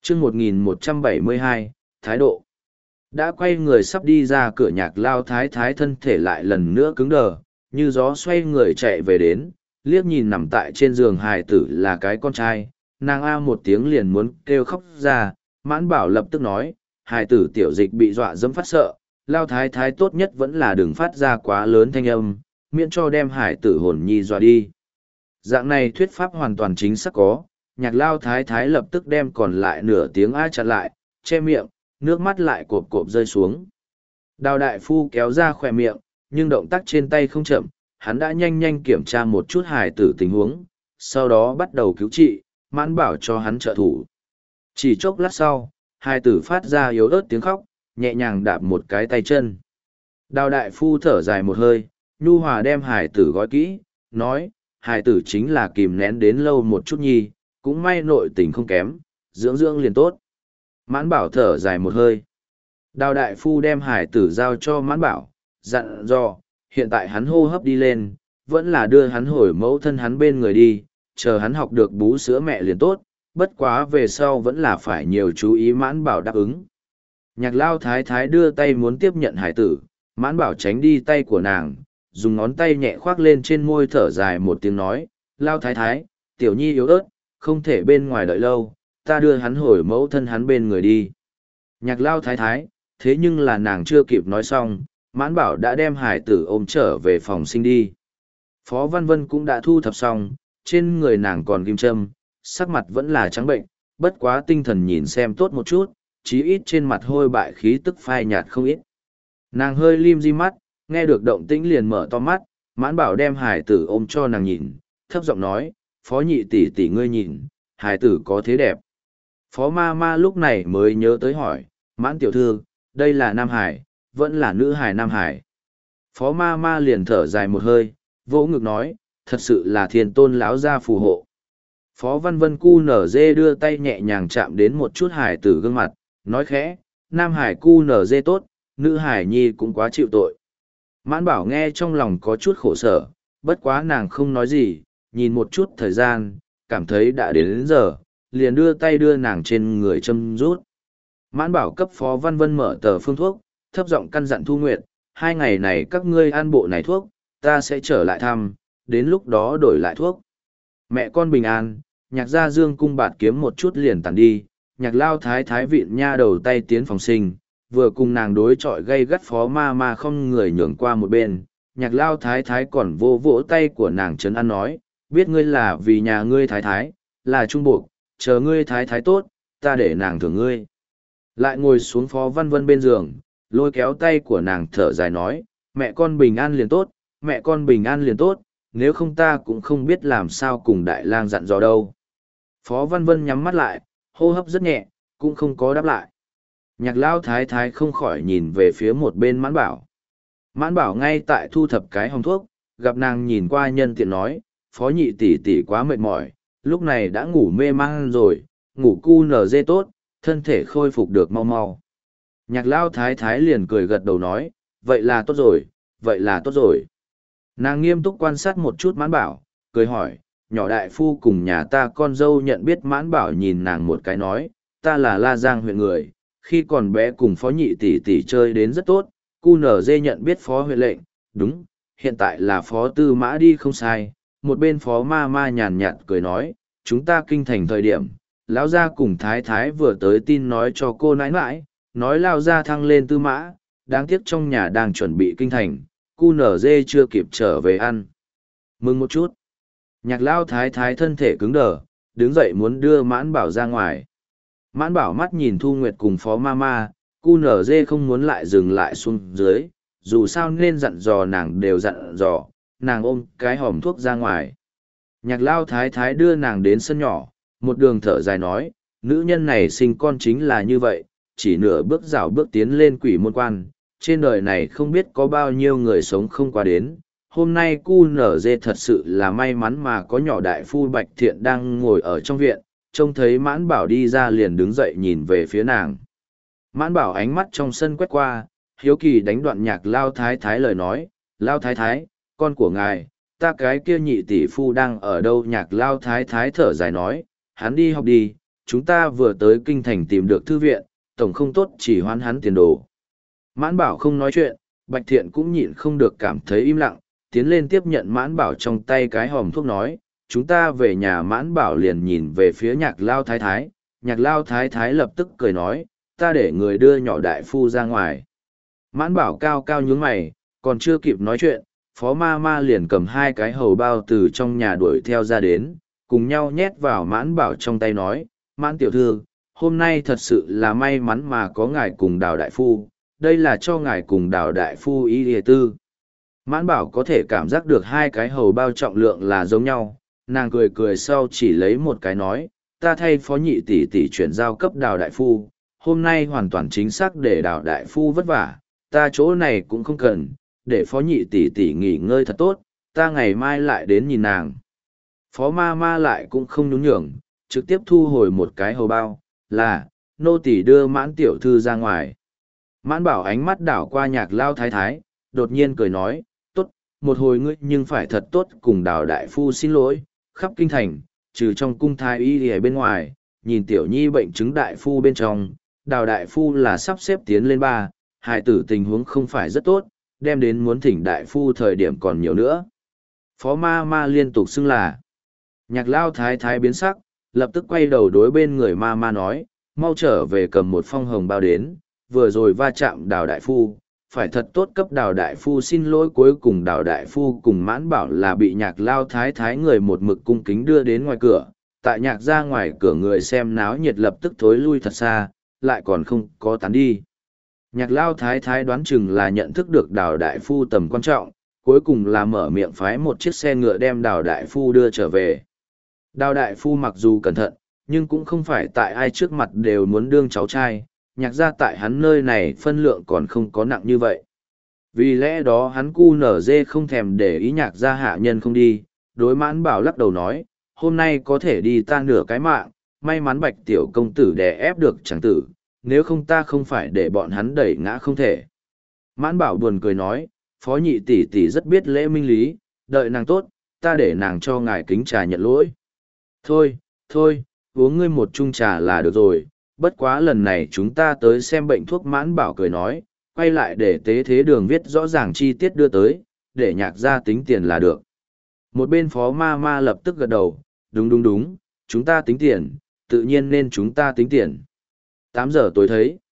chương 1172, thái độ. Đã quay người sắp đi ra cửa nhạc lao thái thái thân thể lại lần nữa cứng đờ, như gió xoay người chạy về đến, liếc nhìn nằm tại trên giường hài tử là cái con trai, nàng a một tiếng liền muốn kêu khóc ra, Mãn Bảo lập tức nói, hài tử tiểu dịch bị dọa dẫm phát sợ, lao thái thái tốt nhất vẫn là đừng phát ra quá lớn thanh âm, miễn cho đem hài tử hồn nhi dọa đi. Dạng này thuyết pháp hoàn toàn chính xác có, nhạc lao thái thái lập tức đem còn lại nửa tiếng a chặn lại, che miệng, nước mắt lại cộp cộp rơi xuống. Đào đại phu kéo ra khỏe miệng, nhưng động tác trên tay không chậm, hắn đã nhanh nhanh kiểm tra một chút hài tử tình huống, sau đó bắt đầu cứu trị, Mãn Bảo cho hắn trợ thủ. Chỉ chốc lát sau, hài tử phát ra yếu ớt tiếng khóc, nhẹ nhàng đạp một cái tay chân. Đào đại phu thở dài một hơi, nhu hòa đem hài tử gói kỹ, nói, hài tử chính là kìm nén đến lâu một chút nhi, cũng may nội tình không kém, dưỡng dưỡng liền tốt. Mãn Bảo thở dài một hơi. Đào đại phu đem hài tử giao cho Mãn Bảo, dặn dò, hiện tại hắn hô hấp đi lên, vẫn là đưa hắn hồi mẫu thân hắn bên người đi, chờ hắn học được bú sữa mẹ liền tốt, bất quá về sau vẫn là phải nhiều chú ý. Mãn Bảo đáp ứng. Nhạc lao thái thái đưa tay muốn tiếp nhận hải tử, Mãn Bảo tránh đi tay của nàng, dùng ngón tay nhẹ khoác lên trên môi thở dài một tiếng nói, lao thái thái, tiểu nhi yếu ớt, không thể bên ngoài đợi lâu, ta đưa hắn hồi mẫu thân hắn bên người đi. Nhạc lao thái thái, thế nhưng là nàng chưa kịp nói xong, Mãn Bảo đã đem hải tử ôm trở về phòng sinh đi. Phó Văn Vân cũng đã thu thập xong, trên người nàng còn kim châm, sắc mặt vẫn là trắng bệnh, bất quá tinh thần nhìn xem tốt một chút, chí ít trên mặt hôi bại khí tức phai nhạt không ít. Nàng hơi lim di mắt, nghe được động tĩnh liền mở to mắt, Mãn Bảo đem hải tử ôm cho nàng nhìn, thấp giọng nói, Phó nhị tỷ tỷ ngươi nhìn, hải tử có thế đẹp. Phó ma ma lúc này mới nhớ tới hỏi, Mãn tiểu thư, đây là nam hải, vẫn là nữ hải nam hải. Phó ma ma liền thở dài một hơi, vỗ ngực nói, thật sự là thiên tôn lão gia phù hộ. Phó Văn Vân cu nở dê đưa tay nhẹ nhàng chạm đến một chút hải tử gương mặt, nói khẽ, nam hải cu nở dê tốt, nữ hải nhi cũng quá chịu tội. Mãn Bảo nghe trong lòng có chút khổ sở, bất quá nàng không nói gì, nhìn một chút thời gian, cảm thấy đã đến giờ, liền đưa tay đưa nàng trên người châm rút. Mãn Bảo cấp Phó Văn Vân mở tờ phương thuốc, thấp giọng căn dặn Thu Nguyệt, 2 ngày này các ngươi ăn bộ này thuốc, ta sẽ trở lại thăm, đến lúc đó đổi lại thuốc. Mẹ con bình an, nhạc gia dương cung bạt kiếm một chút liền tàn đi, nhạc lao thái thái vịn nha đầu tay tiến phòng sinh, vừa cùng nàng đối chọi gây gắt Phó ma ma không người nhường qua một bên, nhạc lao thái thái còn vô vỗ tay của nàng trấn an nói, biết ngươi là vì nhà ngươi thái thái, là trung buộc, chờ ngươi thái thái tốt, ta để nàng thưởng ngươi. Lại ngồi xuống Phó Văn Vân bên giường, lôi kéo tay của nàng thở dài nói, mẹ con bình an liền tốt, mẹ con bình an liền tốt, nếu không ta cũng không biết làm sao cùng đại lang dặn dò đâu. Phó Văn Vân nhắm mắt lại, hô hấp rất nhẹ, cũng không có đáp lại. Nhạc lao thái thái không khỏi nhìn về phía một bên Mãn Bảo. Mãn Bảo ngay tại thu thập cái hòm thuốc, gặp nàng nhìn qua nhân tiện nói, Phó nhị tỷ tỷ quá mệt mỏi, lúc này đã ngủ mê man rồi, ngủ cu nở dê tốt, thân thể khôi phục được mau mau. Nhạc lao thái thái liền cười gật đầu nói, vậy là tốt rồi, vậy là tốt rồi. Nàng nghiêm túc quan sát một chút Mãn Bảo, cười hỏi, nhỏ đại phu cùng nhà ta con dâu nhận biết. Mãn Bảo nhìn nàng một cái nói, ta là La Giang huyện người, khi còn bé cùng Phó nhị tỷ tỷ chơi đến rất tốt, cu nở dê nhận biết Phó huyện lệnh, đúng, hiện tại là Phó tư mã đi không sai. Một bên Phó ma ma nhàn nhạt cười nói, chúng ta kinh thành thời điểm, lão gia cùng thái thái vừa tới tin nói cho cô nãi nãi, nói lao gia thăng lên tư mã, đáng tiếc trong nhà đang chuẩn bị kinh thành, cu nở dê chưa kịp trở về ăn. Mừng một chút. Nhạc lao thái thái thân thể cứng đờ, đứng dậy muốn đưa Mãn Bảo ra ngoài. Mãn Bảo mắt nhìn Thu Nguyệt cùng Phó Mama, cu nở dê không muốn lại dừng lại xuống dưới, dù sao nên dặn dò nàng đều dặn dò, nàng ôm cái hòm thuốc ra ngoài. Nhạc lao thái thái đưa nàng đến sân nhỏ, một đường thở dài nói, nữ nhân này sinh con chính là như vậy, chỉ nửa bước rảo bước tiến lên quỷ môn quan, trên đời này không biết có bao nhiêu người sống không qua đến. Hôm nay cu nở dê thật sự là may mắn mà có nhỏ đại phu Bạch Thiện đang ngồi ở trong viện, trông thấy Mãn Bảo đi ra liền đứng dậy nhìn về phía nàng. Mãn Bảo ánh mắt trong sân quét qua, hiếu kỳ đánh đoạn nhạc lao thái thái lời nói, lao thái thái, con của ngài, ta cái kia nhị tỷ phu đang ở đâu? Nhạc lao thái thái thở dài nói, hắn đi học đi, chúng ta vừa tới kinh thành tìm được thư viện, tổng không tốt chỉ hoán hắn tiền đồ. Mãn Bảo không nói chuyện, Bạch Thiện cũng nhịn không được cảm thấy im lặng, tiến lên tiếp nhận Mãn Bảo trong tay cái hòm thuốc nói, chúng ta về nhà. Mãn Bảo liền nhìn về phía Nhạc Lao Thái Thái, Nhạc Lao Thái Thái lập tức cười nói, ta để người đưa nhỏ đại phu ra ngoài. Mãn Bảo cao cao nhướng mày, còn chưa kịp nói chuyện, Phó Ma Ma liền cầm hai cái hầu bao từ trong nhà đuổi theo ra đến, cùng nhau nhét vào Mãn Bảo trong tay nói, Mãn tiểu thư, hôm nay thật sự là may mắn mà có ngài cùng Đào đại phu, đây là cho ngài cùng Đào đại phu y lìa tư. Mãn Bảo có thể cảm giác được hai cái hầu bao trọng lượng là giống nhau, nàng cười cười sau chỉ lấy một cái nói, ta thay Phó nhị tỷ tỷ chuyển giao cấp Đào đại phu, hôm nay hoàn toàn chính xác để Đào đại phu vất vả, ta chỗ này cũng không cần, để Phó nhị tỷ tỷ nghỉ ngơi thật tốt, ta ngày mai lại đến nhìn nàng. Phó Ma Ma lại cũng không nhún nhường, trực tiếp thu hồi một cái hầu bao, là, nô tỳ đưa Mãn tiểu thư ra ngoài. Mãn Bảo ánh mắt đảo qua Nhạc Lao Thái Thái, đột nhiên cười nói, tốt, một hồi ngươi nhưng phải thật tốt cùng Đào đại phu xin lỗi, khắp kinh thành, trừ trong cung thái y ở bên ngoài, nhìn tiểu nhi bệnh chứng đại phu bên trong, Đào đại phu là sắp xếp tiến lên ba, hài tử tình huống không phải rất tốt, đem đến muốn thỉnh đại phu thời điểm còn nhiều nữa. Phó Ma Ma liên tục xưng là. Nhạc Lao Thái Thái biến sắc, lập tức quay đầu đối bên người Ma Ma nói, mau trở về cầm một phong hồng bao đến, vừa rồi va chạm Đào đại phu, phải thật tốt cấp Đào đại phu xin lỗi. Cuối cùng Đào đại phu cùng Mãn Bảo là bị Nhạc Lao Thái Thái người một mực cung kính đưa đến ngoài cửa, tại Nhạc ra ngoài cửa người xem náo nhiệt lập tức thối lui thật xa, lại còn không có tán đi. Nhạc Lao Thái Thái đoán chừng là nhận thức được Đào đại phu tầm quan trọng, cuối cùng là mở miệng phái một chiếc xe ngựa đem Đào đại phu đưa trở về. Đào đại phu mặc dù cẩn thận, nhưng cũng không phải tại ai trước mặt đều muốn đương cháu trai, Nhạc ra tại hắn nơi này phân lượng còn không có nặng như vậy. Vì lẽ đó hắn cu nở dê không thèm để ý Nhạc ra hạ nhân không đi, đối Mãn Bảo lắc đầu nói, hôm nay có thể đi ta nửa cái mạng, may mắn Bạch tiểu công tử đè ép được chẳng tử, nếu không ta không phải để bọn hắn đẩy ngã không thể. Mãn Bảo buồn cười nói, Phó nhị tỷ tỷ rất biết lễ minh lý, đợi nàng tốt, ta để nàng cho ngài kính trà nhận lỗi. Thôi, thôi, uống ngươi một chung trà là được rồi, bất quá lần này chúng ta tới xem bệnh thuốc. Mãn Bảo cười nói, quay lại để tế thế đường viết rõ ràng chi tiết đưa tới, để Nhạc ra tính tiền là được. Một bên Phó Ma Ma lập tức gật đầu, đúng đúng đúng, chúng ta tính tiền, tự nhiên nên chúng ta tính tiền. 8 giờ tối thấy.